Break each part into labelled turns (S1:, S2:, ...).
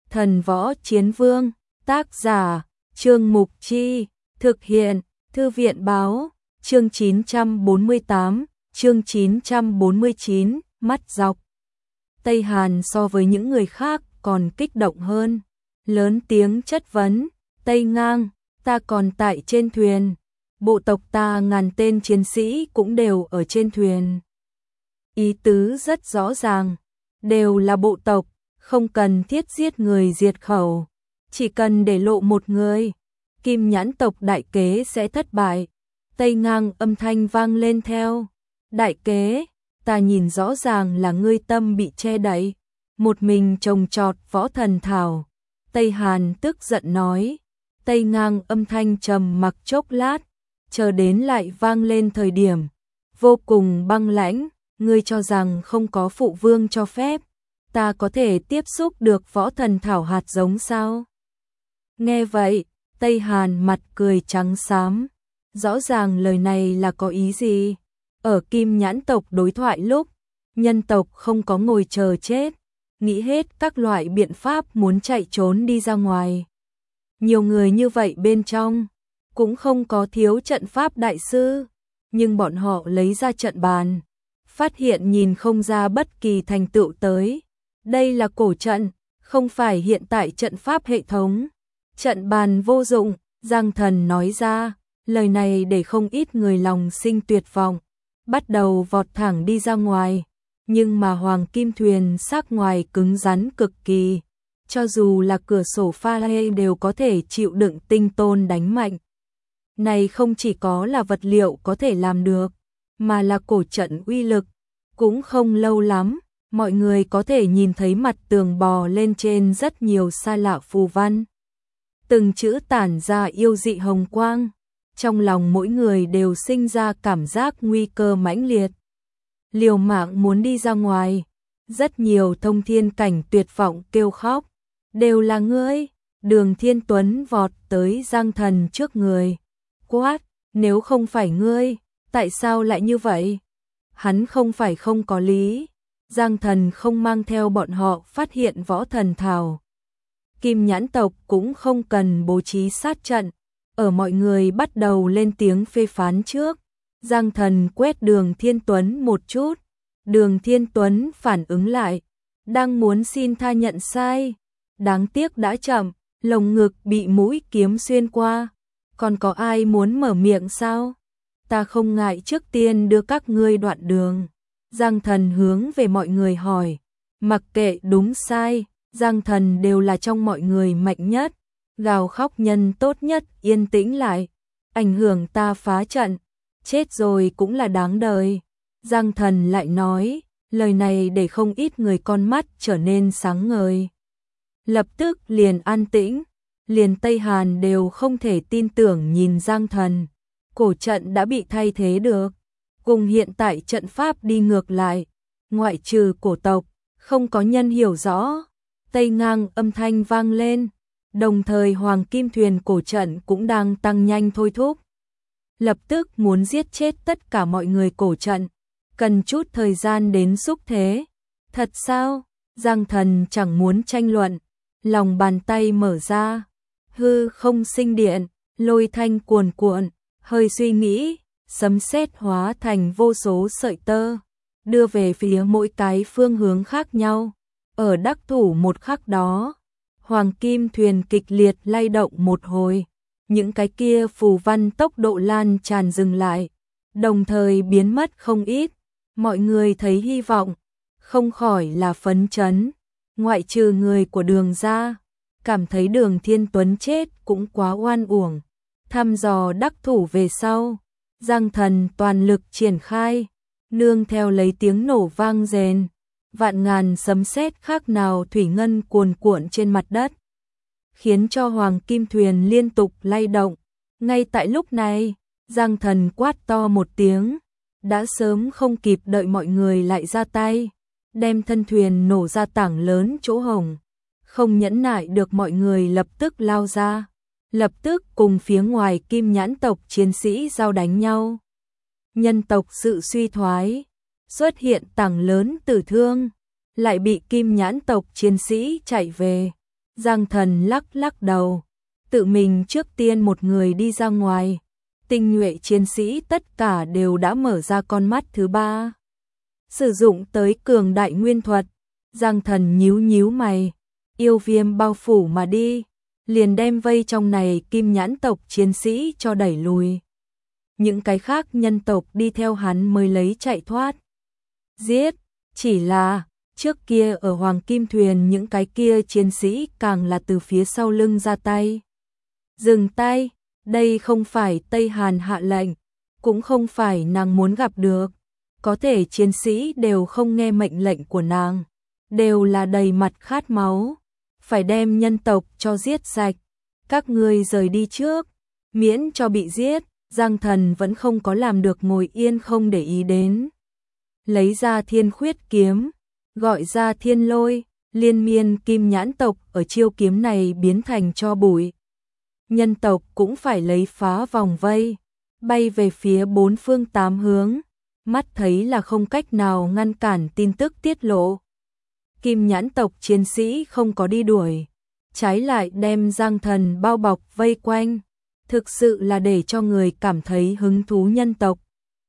S1: Thần Võ Chiến Vương, tác giả, Trương Mục Chi, thực hiện, Thư viện Báo, chương 948, chương 949, mắt dọc. Tây Hàn so với những người khác còn kích động hơn, lớn tiếng chất vấn, Tây Ngang, ta còn tại trên thuyền, bộ tộc ta ngàn tên chiến sĩ cũng đều ở trên thuyền. Ý tứ rất rõ ràng, đều là bộ tộc, không cần thiết giết người diệt khẩu, chỉ cần để lộ một người, Kim Nhãn tộc đại kế sẽ thất bại. Tây Ngang âm thanh vang lên theo, đại kế, ta nhìn rõ ràng là ngươi tâm bị che đậy, một mình trồng trọt võ thần thảo. Tây Hàn tức giận nói, Tây Ngang âm thanh trầm mặc chốc lát, chờ đến lại vang lên thời điểm vô cùng băng lãnh, ngươi cho rằng không có phụ vương cho phép, ta có thể tiếp xúc được võ thần thảo hạt giống sao? Nghe vậy, Tây Hàn mặt cười trắng xám, rõ ràng lời này là có ý gì? Ở Kim Nhãn tộc đối thoại lúc, nhân tộc không có ngồi chờ chết, nghĩ hết các loại biện pháp muốn chạy trốn đi ra ngoài. Nhiều người như vậy bên trong, cũng không có thiếu trận pháp đại sư, nhưng bọn họ lấy ra trận bàn, phát hiện nhìn không ra bất kỳ thành tựu tới. Đây là cổ trận, không phải hiện tại trận pháp hệ thống. Trận bàn vô dụng, Giang Thần nói ra, lời này để không ít người lòng sinh tuyệt vọng, bắt đầu vọt thẳng đi ra ngoài. Nhưng mà Hoàng Kim Thuyền xác ngoài cứng rắn cực kỳ, cho dù là cửa sổ pha lê đều có thể chịu đựng tinh tôn đánh mạnh. Này không chỉ có là vật liệu có thể làm được, mà là cổ trận uy lực. Cũng không lâu lắm, mọi người có thể nhìn thấy mặt tường bò lên trên rất nhiều xa lạ phù văn. Từng chữ tản ra yêu dị hồng quang, trong lòng mỗi người đều sinh ra cảm giác nguy cơ mãnh liệt. Liều mạng muốn đi ra ngoài, rất nhiều thông thiên cảnh tuyệt vọng kêu khóc, đều là ngươi. Đường Thiên Tuấn vọt tới Giang Thần trước người, quát, nếu không phải ngươi, tại sao lại như vậy? Hắn không phải không có lý, Giang Thần không mang theo bọn họ phát hiện võ thần thảo. Kim Nhãn tộc cũng không cần bố trí sát trận, ở mọi người bắt đầu lên tiếng phê phán trước. Giang Thần quét Đường Thiên Tuấn một chút, Đường Thiên Tuấn phản ứng lại, đang muốn xin tha nhận sai, đáng tiếc đã chậm, lồng ngực bị mũi kiếm xuyên qua. Còn có ai muốn mở miệng sao? Ta không ngại trước tiên đưa các ngươi đoạn đường. Giang Thần hướng về mọi người hỏi, mặc kệ đúng sai, Giang Thần đều là trong mọi người mạnh nhất, gào khóc nhân tốt nhất yên tĩnh lại, ảnh hưởng ta phá trận, chết rồi cũng là đáng đời. Giang Thần lại nói, lời này để không ít người con mắt trở nên sáng ngời. Lập tức liền an tĩnh, liền Tây Hàn đều không thể tin tưởng nhìn Giang Thần. Cổ trận đã bị thay thế được, cùng hiện tại trận pháp đi ngược lại, ngoại trừ cổ tộc, không có nhân hiểu rõ. Tây Ngang âm thanh vang lên, đồng thời Hoàng Kim Thuyền cổ trận cũng đang tăng nhanh thôi thúc. Lập tức muốn giết chết tất cả mọi người cổ trận, cần chút thời gian đến xúc thế. Thật sao? Giang Thần chẳng muốn tranh luận, lòng bàn tay mở ra, hư không sinh điện, lôi thanh cuồn cuộn, hơi suy nghĩ, sấm sét hóa thành vô số sợi tơ, đưa về phía mỗi cái phương hướng khác nhau. Ở đắc thủ một khắc đó, Hoàng Kim Thuyền kịch liệt lay động một hồi, những cái kia phù văn tốc độ lan tràn dừng lại, đồng thời biến mất không ít. Mọi người thấy hy vọng, không khỏi là phấn chấn, ngoại trừ người của Đường ra, cảm thấy Đường Thiên Tuấn chết cũng quá oan uổng. Thăm dò đắc thủ về sau, Giang Thần toàn lực triển khai, nương theo lấy tiếng nổ vang rền, vạn ngàn sấm sét khác nào thủy ngân cuồn cuộn trên mặt đất, khiến cho Hoàng Kim Thuyền liên tục lay động. Ngay tại lúc này, Giang Thần quát to một tiếng, đã sớm không kịp đợi mọi người lại ra tay, đem thân thuyền nổ ra tảng lớn chỗ hổng. Không nhẫn nại được mọi người lập tức lao ra, lập tức cùng phía ngoài Kim Nhãn tộc chiến sĩ giao đánh nhau. Nhân tộc sự suy thoái, xuất hiện tảng lớn tử thương, lại bị Kim Nhãn tộc chiến sĩ chạy về. Giang Thần lắc lắc đầu, tự mình trước tiên một người đi ra ngoài. Tinh nhuệ chiến sĩ tất cả đều đã mở ra con mắt thứ ba. Sử dụng tới cường đại nguyên thuật, Giang Thần nhíu nhíu mày, yêu viêm bao phủ mà đi, liền đem vây trong này kim nhãn tộc chiến sĩ cho đẩy lùi. Những cái khác nhân tộc đi theo hắn mới lấy chạy thoát. Giết, chỉ là trước kia ở Hoàng Kim Thuyền những cái kia chiến sĩ càng là từ phía sau lưng ra tay. Dừng tay, đây không phải Tây Hàn hạ lệnh, cũng không phải nàng muốn gặp được. Có thể chiến sĩ đều không nghe mệnh lệnh của nàng, đều là đầy mặt khát máu, phải đem nhân tộc cho giết sạch. Các ngươi rời đi trước, miễn cho bị giết. Giang Thần vẫn không có làm được ngồi yên không để ý đến. Lấy ra Thiên Khuyết kiếm, gọi ra Thiên Lôi, liên miên kim nhãn tộc ở chiêu kiếm này biến thành tro bụi. Nhân tộc cũng phải lấy phá vòng vây, bay về phía bốn phương tám hướng, mắt thấy là không cách nào ngăn cản tin tức tiết lộ. Kim nhãn tộc chiến sĩ không có đi đuổi, trái lại đem Giang Thần bao bọc vây quanh, thực sự là để cho người cảm thấy hứng thú. Nhân tộc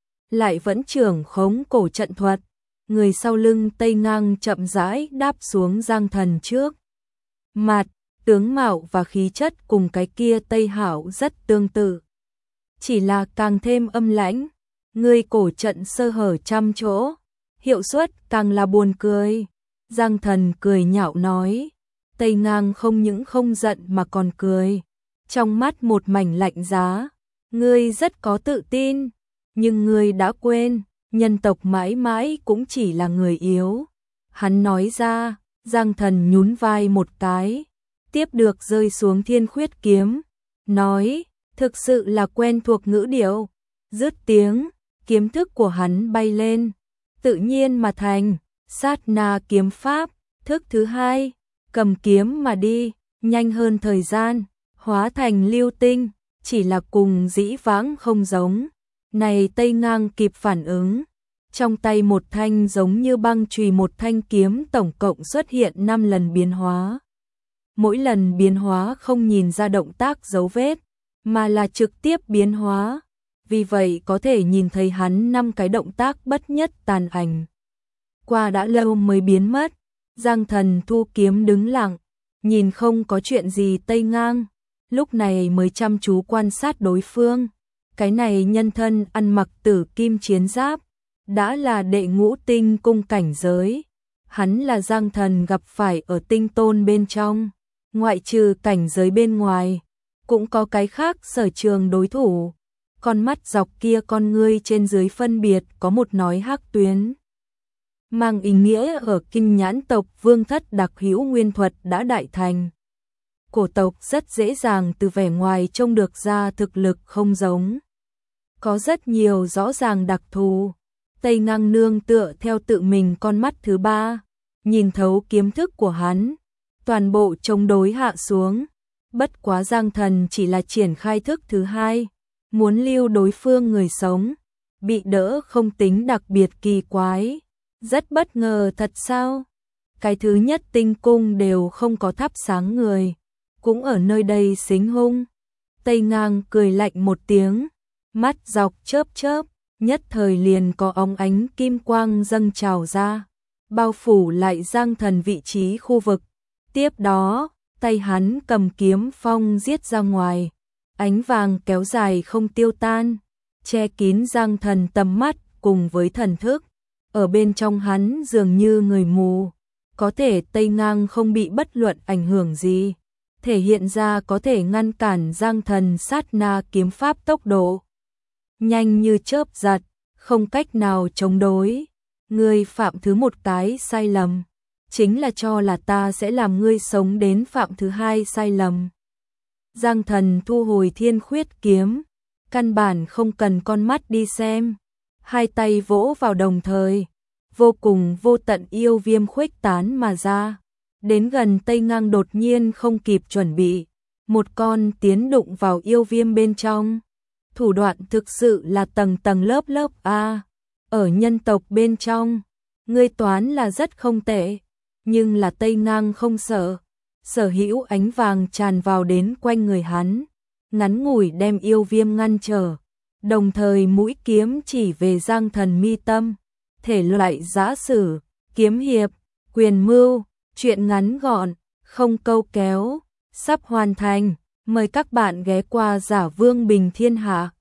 S1: lại vẫn trưởng khống cổ trận thuật, người sau lưng Tây Ngang chậm rãi đáp xuống Giang Thần trước mặt, tướng mạo và khí chất cùng cái kia Tây Hảo rất tương tự, chỉ là càng thêm âm lãnh. Người cổ trận sơ hở trăm chỗ, hiệu suất càng là buồn cười. Giang Thần cười nhạo nói, Tây Ngang không những không giận mà còn cười, trong mắt một mảnh lạnh giá. Ngươi rất có tự tin, nhưng ngươi đã quên, nhân tộc mãi mãi cũng chỉ là người yếu. Hắn nói ra, Giang Thần nhún vai một cái, tiếp được rơi xuống Thiên Khuyết kiếm, nói, thực sự là quen thuộc ngữ điệu. Dứt tiếng, kiếm thức của hắn bay lên, tự nhiên mà thành sát na kiếm pháp. Thức thứ hai, cầm kiếm mà đi, nhanh hơn thời gian, hóa thành lưu tinh, chỉ là cùng dĩ vãng không giống. Này Tây Ngang kịp phản ứng, trong tay một thanh giống như băng chùy một thanh kiếm tổng cộng xuất hiện 5 lần biến hóa. Mỗi lần biến hóa không nhìn ra động tác dấu vết, mà là trực tiếp biến hóa. Vì vậy có thể nhìn thấy hắn 5 cái động tác bất nhất tàn ảnh. Qua đã lâu mới biến mất, Giang Thần thu kiếm đứng lặng, nhìn không có chuyện gì Tây Ngang, lúc này mới chăm chú quan sát đối phương. Cái này nhân thân ăn mặc tử kim chiến giáp, đã là đệ ngũ tinh cung cảnh giới. Hắn là Giang Thần gặp phải ở tinh tôn bên trong, ngoại trừ cảnh giới bên ngoài, cũng có cái khác sở trường đối thủ. Con mắt dọc kia con ngươi trên dưới phân biệt có một nói hắc tuyến, mang ý nghĩa ở Kim nhãn tộc vương thất đặc hữu nguyên thuật đã đại thành. Cổ tộc rất dễ dàng từ vẻ ngoài trông được ra thực lực không giống. Có rất nhiều rõ ràng đặc thù. Tây Ngang nương tựa theo tự mình con mắt thứ ba, nhìn thấu kiếm thức của hắn, toàn bộ chống đối hạ xuống. Bất quá Giang Thần chỉ là triển khai thức thứ hai, muốn lưu đối phương người sống, bị đỡ không tính đặc biệt kỳ quái. Rất bất ngờ thật sao? Cái thứ nhất tinh cung đều không có thắp sáng người, cũng ở nơi đây xính hung. Tây Ngang cười lạnh một tiếng, mắt dọc chớp chớp, nhất thời liền có óng ánh kim quang dâng trào ra, bao phủ lại Giang Thần vị trí khu vực. Tiếp đó, tay hắn cầm kiếm phong giết ra ngoài, ánh vàng kéo dài không tiêu tan, che kín Giang Thần tầm mắt cùng với thần thức. Ở bên trong hắn dường như người mù, có thể Tây Ngang không bị bất luận ảnh hưởng gì, thể hiện ra có thể ngăn cản Giang Thần sát na kiếm pháp tốc độ nhanh như chớp giật, không cách nào chống đối. Ngươi phạm thứ một cái sai lầm, chính là cho là ta sẽ làm ngươi sống đến phạm thứ hai sai lầm. Giang Thần thu hồi Thiên Khuyết kiếm, căn bản không cần con mắt đi xem, hai tay vỗ vào đồng thời, vô cùng vô tận yêu viêm khuếch tán mà ra. Đến gần Tây Ngang đột nhiên không kịp chuẩn bị, một con tiến đụng vào yêu viêm bên trong. Thủ đoạn thực sự là tầng tầng lớp lớp a. Ở nhân tộc bên trong, ngươi toán là rất không tệ, nhưng là Tây Ngang không sợ. sở hữu ánh vàng tràn vào đến quanh người hắn, ngắn ngủi đem yêu viêm ngăn trở, đồng thời mũi kiếm chỉ về Giang Thần mi tâm, thể loại giã sử, kiếm hiệp, quyền mưu, truyện ngắn gọn, không câu kéo, sắp hoàn thành, mời các bạn ghé qua Giả Vương Bình Thiên Hạ.